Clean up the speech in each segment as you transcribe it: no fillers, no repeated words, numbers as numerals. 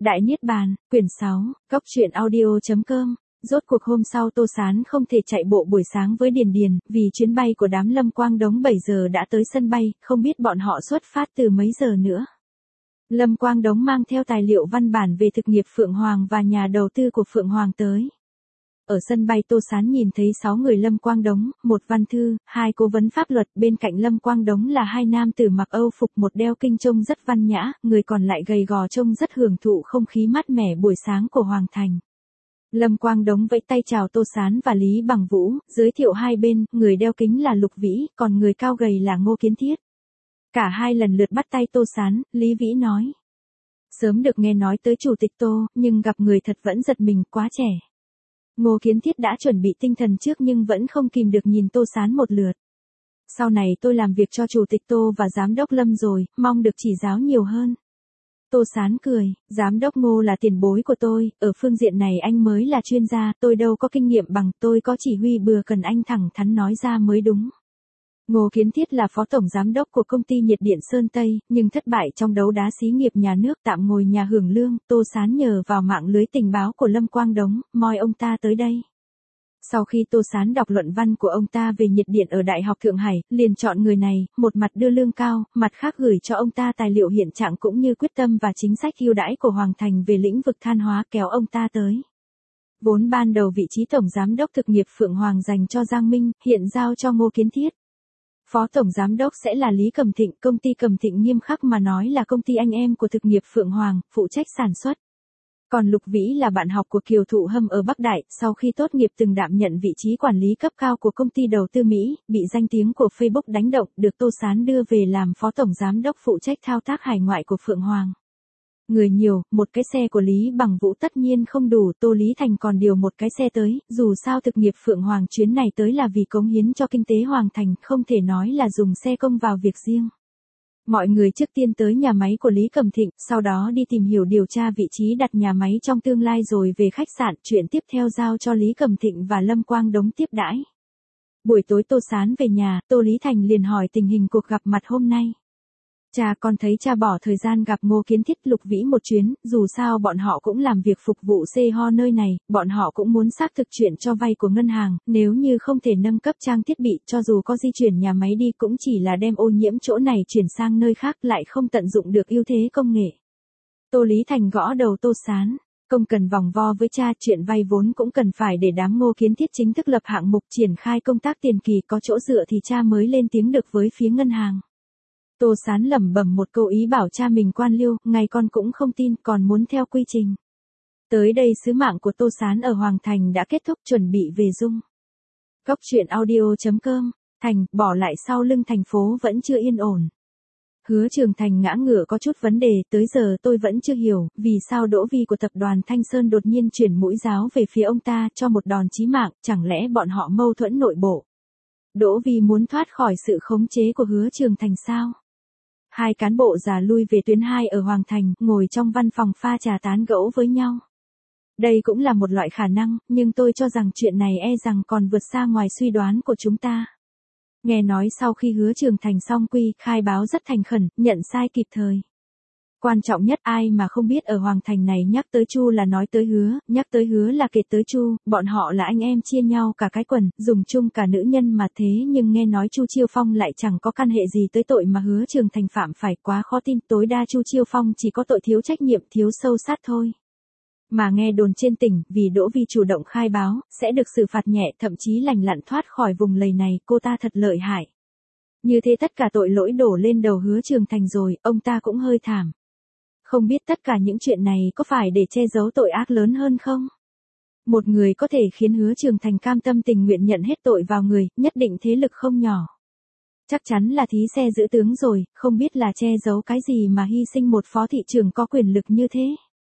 Đại Niết Bàn, quyển 6, Góc truyện audio.com. Rốt cuộc hôm sau Tô Sán không thể chạy bộ buổi sáng với Điền Điền, vì chuyến bay của đám Lâm Quang Đống 7 giờ đã tới sân bay, không biết bọn họ xuất phát từ mấy giờ nữa. Lâm Quang Đống mang theo tài liệu văn bản về thực nghiệp Phượng Hoàng và nhà đầu tư của Phượng Hoàng tới. Ở sân bay Tô Sán nhìn thấy 6 người Lâm Quang Đống, một văn thư, 2 cố vấn pháp luật, bên cạnh Lâm Quang Đống là 2 nam tử mặc Âu phục, một đeo kinh trông rất văn nhã, người còn lại gầy gò trông rất hưởng thụ không khí mát mẻ buổi sáng của Hoàng Thành. Lâm Quang Đống vẫy tay chào Tô Sán và Lý Bằng Vũ, giới thiệu hai bên, người đeo kính là Lục Vĩ, còn người cao gầy là Ngô Kiến Thiết. Cả hai lần lượt bắt tay Tô Sán, Lý Vĩ nói. Sớm được nghe nói tới Chủ tịch Tô, nhưng gặp người thật vẫn giật mình, quá trẻ. Ngô Kiến Thiết đã chuẩn bị tinh thần trước nhưng vẫn không kìm được nhìn Tô Sán một lượt. Sau này tôi làm việc cho Chủ tịch Tô và Giám đốc Lâm rồi, mong được chỉ giáo nhiều hơn. Tô Sán cười, Giám đốc Ngô là tiền bối của tôi, ở phương diện này anh mới là chuyên gia, tôi đâu có kinh nghiệm bằng, tôi có chỉ huy bừa cần anh thẳng thắn nói ra mới đúng. Ngô Kiến Thiết là phó tổng giám đốc của công ty nhiệt điện Sơn Tây, nhưng thất bại trong đấu đá xí nghiệp nhà nước, tạm ngồi nhà hưởng lương. Tô Sán nhờ vào mạng lưới tình báo của Lâm Quang Đống, moi ông ta tới đây. Sau khi Tô Sán đọc luận văn của ông ta về nhiệt điện ở Đại học Thượng Hải, liền chọn người này, một mặt đưa lương cao, mặt khác gửi cho ông ta tài liệu hiện trạng cũng như quyết tâm và chính sách ưu đãi của Hoàng Thành về lĩnh vực than hóa, kéo ông ta tới. Vốn ban đầu vị trí tổng giám đốc thực nghiệp Phượng Hoàng dành cho Giang Minh, hiện giao cho Ngô Kiến Thiết. Phó tổng giám đốc sẽ là Lý Cẩm Thịnh, công ty Cẩm Thịnh nghiêm khắc mà nói là công ty anh em của thực nghiệp Phượng Hoàng, phụ trách sản xuất. Còn Lục Vĩ là bạn học của Kiều Thụ Hâm ở Bắc Đại, sau khi tốt nghiệp từng đảm nhận vị trí quản lý cấp cao của công ty đầu tư Mỹ, bị danh tiếng của Facebook đánh động, được Tô Sán đưa về làm phó tổng giám đốc phụ trách thao tác hải ngoại của Phượng Hoàng. Người nhiều, một cái xe của Lý Bằng Vũ tất nhiên không đủ, Tô Lý Thành còn điều một cái xe tới, dù sao thực nghiệp Phượng Hoàng chuyến này tới là vì cống hiến cho kinh tế Hoàng Thành, không thể nói là dùng xe công vào việc riêng. Mọi người trước tiên tới nhà máy của Lý Cẩm Thịnh, sau đó đi tìm hiểu điều tra vị trí đặt nhà máy trong tương lai rồi về khách sạn, chuyện tiếp theo giao cho Lý Cẩm Thịnh và Lâm Quang Đống tiếp đãi. Buổi tối Tô Sán về nhà, Tô Lý Thành liền hỏi tình hình cuộc gặp mặt hôm nay. Cha con thấy cha bỏ thời gian gặp Ngô Kiến Thiết Lục Vĩ một chuyến, dù sao bọn họ cũng làm việc phục vụ ho nơi này, bọn họ cũng muốn xác thực chuyện cho vay của ngân hàng, nếu như không thể nâng cấp trang thiết bị, cho dù có di chuyển nhà máy đi cũng chỉ là đem ô nhiễm chỗ này chuyển sang nơi khác, lại không tận dụng được ưu thế công nghệ. Tô Lý Thành gõ đầu Tô Sán, không cần vòng vo với cha, chuyện vay vốn cũng cần phải để đám Ngô Kiến Thiết chính thức lập hạng mục triển khai công tác tiền kỳ, có chỗ dựa thì cha mới lên tiếng được với phía ngân hàng. Tô Sán lẩm bẩm một câu ý bảo cha mình quan liêu, ngay con cũng không tin, còn muốn theo quy trình. Tới đây sứ mạng của Tô Sán ở Hoàng Thành đã kết thúc, chuẩn bị về Dung. Góc truyện audio.com, Thành, bỏ lại sau lưng thành phố vẫn chưa yên ổn. Hứa Trường Thành ngã ngửa có chút vấn đề, tới giờ tôi vẫn chưa hiểu, vì sao Đỗ Vi của tập đoàn Thanh Sơn đột nhiên chuyển mũi giáo về phía ông ta, cho một đòn chí mạng, chẳng lẽ bọn họ mâu thuẫn nội bộ. Đỗ Vi muốn thoát khỏi sự khống chế của Hứa Trường Thành sao? Hai cán bộ già lui về tuyến 2 ở Hoàng Thành, ngồi trong văn phòng pha trà tán gẫu với nhau. Đây cũng là một loại khả năng, nhưng tôi cho rằng chuyện này e rằng còn vượt xa ngoài suy đoán của chúng ta. Nghe nói sau khi Hứa Trường Thành xong quy, khai báo rất thành khẩn, nhận sai kịp thời. Quan trọng nhất, ai mà không biết ở Hoàng Thành này nhắc tới Chu là nói tới Hứa, nhắc tới Hứa là kể tới Chu, bọn họ là anh em chia nhau cả cái quần, dùng chung cả nữ nhân mà, thế nhưng nghe nói Chu Chiêu Phong lại chẳng có căn hệ gì tới tội mà Hứa Trường Thành phạm phải, quá khó tin, tối đa Chu Chiêu Phong chỉ có tội thiếu trách nhiệm, thiếu sâu sát thôi. Mà nghe đồn trên tỉnh, vì Đỗ Vi chủ động khai báo, sẽ được xử phạt nhẹ, thậm chí lành lặn thoát khỏi vùng lầy này, cô ta thật lợi hại. Như thế tất cả tội lỗi đổ lên đầu Hứa Trường Thành rồi, ông ta cũng hơi thảm. Không biết tất cả những chuyện này có phải để che giấu tội ác lớn hơn không? Một người có thể khiến Hứa Trường Thành cam tâm tình nguyện nhận hết tội vào người, nhất định thế lực không nhỏ. Chắc chắn là thí xe giữ tướng rồi, không biết là che giấu cái gì mà hy sinh một phó thị trưởng có quyền lực như thế.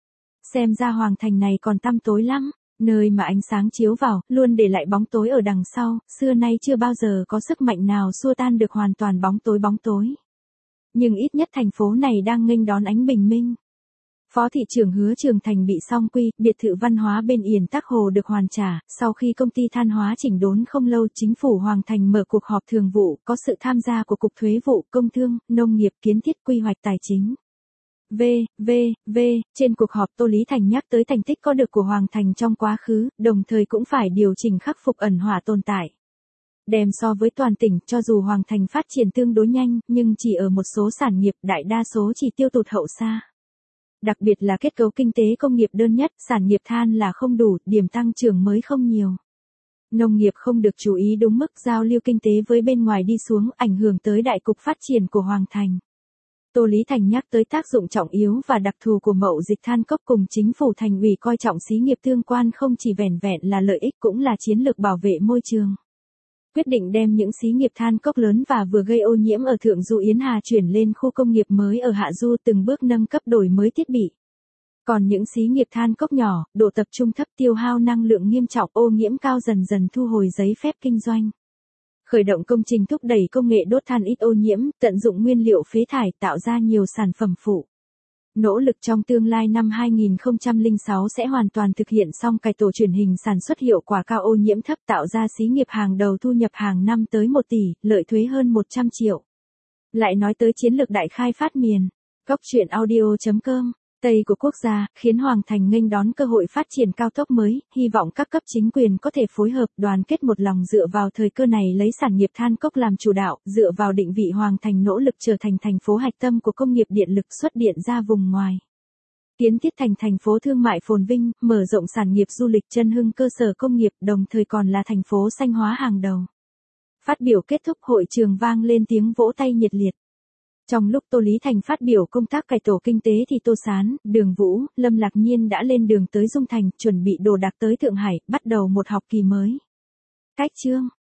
Xem ra Hoàng Thành này còn tăm tối lắm, nơi mà ánh sáng chiếu vào, luôn để lại bóng tối ở đằng sau, xưa nay chưa bao giờ có sức mạnh nào xua tan được hoàn toàn bóng tối. Nhưng ít nhất thành phố này đang nghênh đón ánh bình minh. Phó thị trưởng Hứa Trường Thành bị song quy, biệt thự văn hóa bên Yền Tắc Hồ được hoàn trả, sau khi công ty than hóa chỉnh đốn không lâu, chính phủ Hoàng Thành mở cuộc họp thường vụ, có sự tham gia của Cục Thuế vụ, Công thương, Nông nghiệp, Kiến thiết, Quy hoạch Tài chính. Trên cuộc họp Tô Lý Thành nhắc tới thành tích có được của Hoàng Thành trong quá khứ, đồng thời cũng phải điều chỉnh khắc phục ẩn họa tồn tại. Đem so với toàn tỉnh, cho dù Hoàng Thành phát triển tương đối nhanh, nhưng chỉ ở một số sản nghiệp, đại đa số chỉ tiêu tụt hậu xa. Đặc biệt là kết cấu kinh tế công nghiệp đơn nhất, sản nghiệp than là không đủ, điểm tăng trưởng mới không nhiều. Nông nghiệp không được chú ý đúng mức, giao lưu kinh tế với bên ngoài đi xuống, ảnh hưởng tới đại cục phát triển của Hoàng Thành. Tô Lý Thành nhắc tới tác dụng trọng yếu và đặc thù của mậu dịch than cốc cùng chính phủ thành ủy coi trọng xí nghiệp tương quan không chỉ vẻn vẹn là lợi ích cũng là chiến lược bảo vệ môi trường. Quyết định đem những xí nghiệp than cốc lớn và vừa gây ô nhiễm ở Thượng Du Yến Hà chuyển lên khu công nghiệp mới ở Hạ Du, từng bước nâng cấp đổi mới thiết bị. Còn những xí nghiệp than cốc nhỏ, độ tập trung thấp, tiêu hao năng lượng nghiêm trọng, ô nhiễm cao dần dần thu hồi giấy phép kinh doanh. Khởi động công trình thúc đẩy công nghệ đốt than ít ô nhiễm, tận dụng nguyên liệu phế thải tạo ra nhiều sản phẩm phụ. Nỗ lực trong tương lai năm 2006 sẽ hoàn toàn thực hiện xong cải tổ truyền hình sản xuất hiệu quả cao, ô nhiễm thấp, tạo ra xí nghiệp hàng đầu, thu nhập hàng năm tới 1 tỷ, lợi thuế hơn 100 triệu. Lại nói tới chiến lược đại khai phát miền. Góc truyện audio.com Tây của quốc gia, khiến Hoàng Thành nghênh đón cơ hội phát triển cao tốc mới, hy vọng các cấp chính quyền có thể phối hợp, đoàn kết một lòng dựa vào thời cơ này lấy sản nghiệp than cốc làm chủ đạo, dựa vào định vị Hoàng Thành nỗ lực trở thành thành phố hạch tâm của công nghiệp điện lực xuất điện ra vùng ngoài. Kiến thiết thành thành phố thương mại phồn vinh, mở rộng sản nghiệp du lịch, chân hưng cơ sở công nghiệp, đồng thời còn là thành phố xanh hóa hàng đầu. Phát biểu kết thúc, hội trường vang lên tiếng vỗ tay nhiệt liệt. Trong lúc Tô Lý Thành phát biểu công tác cải tổ kinh tế thì Tô Sán, Đường Vũ, Lâm Lạc Nhiên đã lên đường tới Dung Thành, chuẩn bị đồ đạc tới Thượng Hải, bắt đầu một học kỳ mới. Cách chương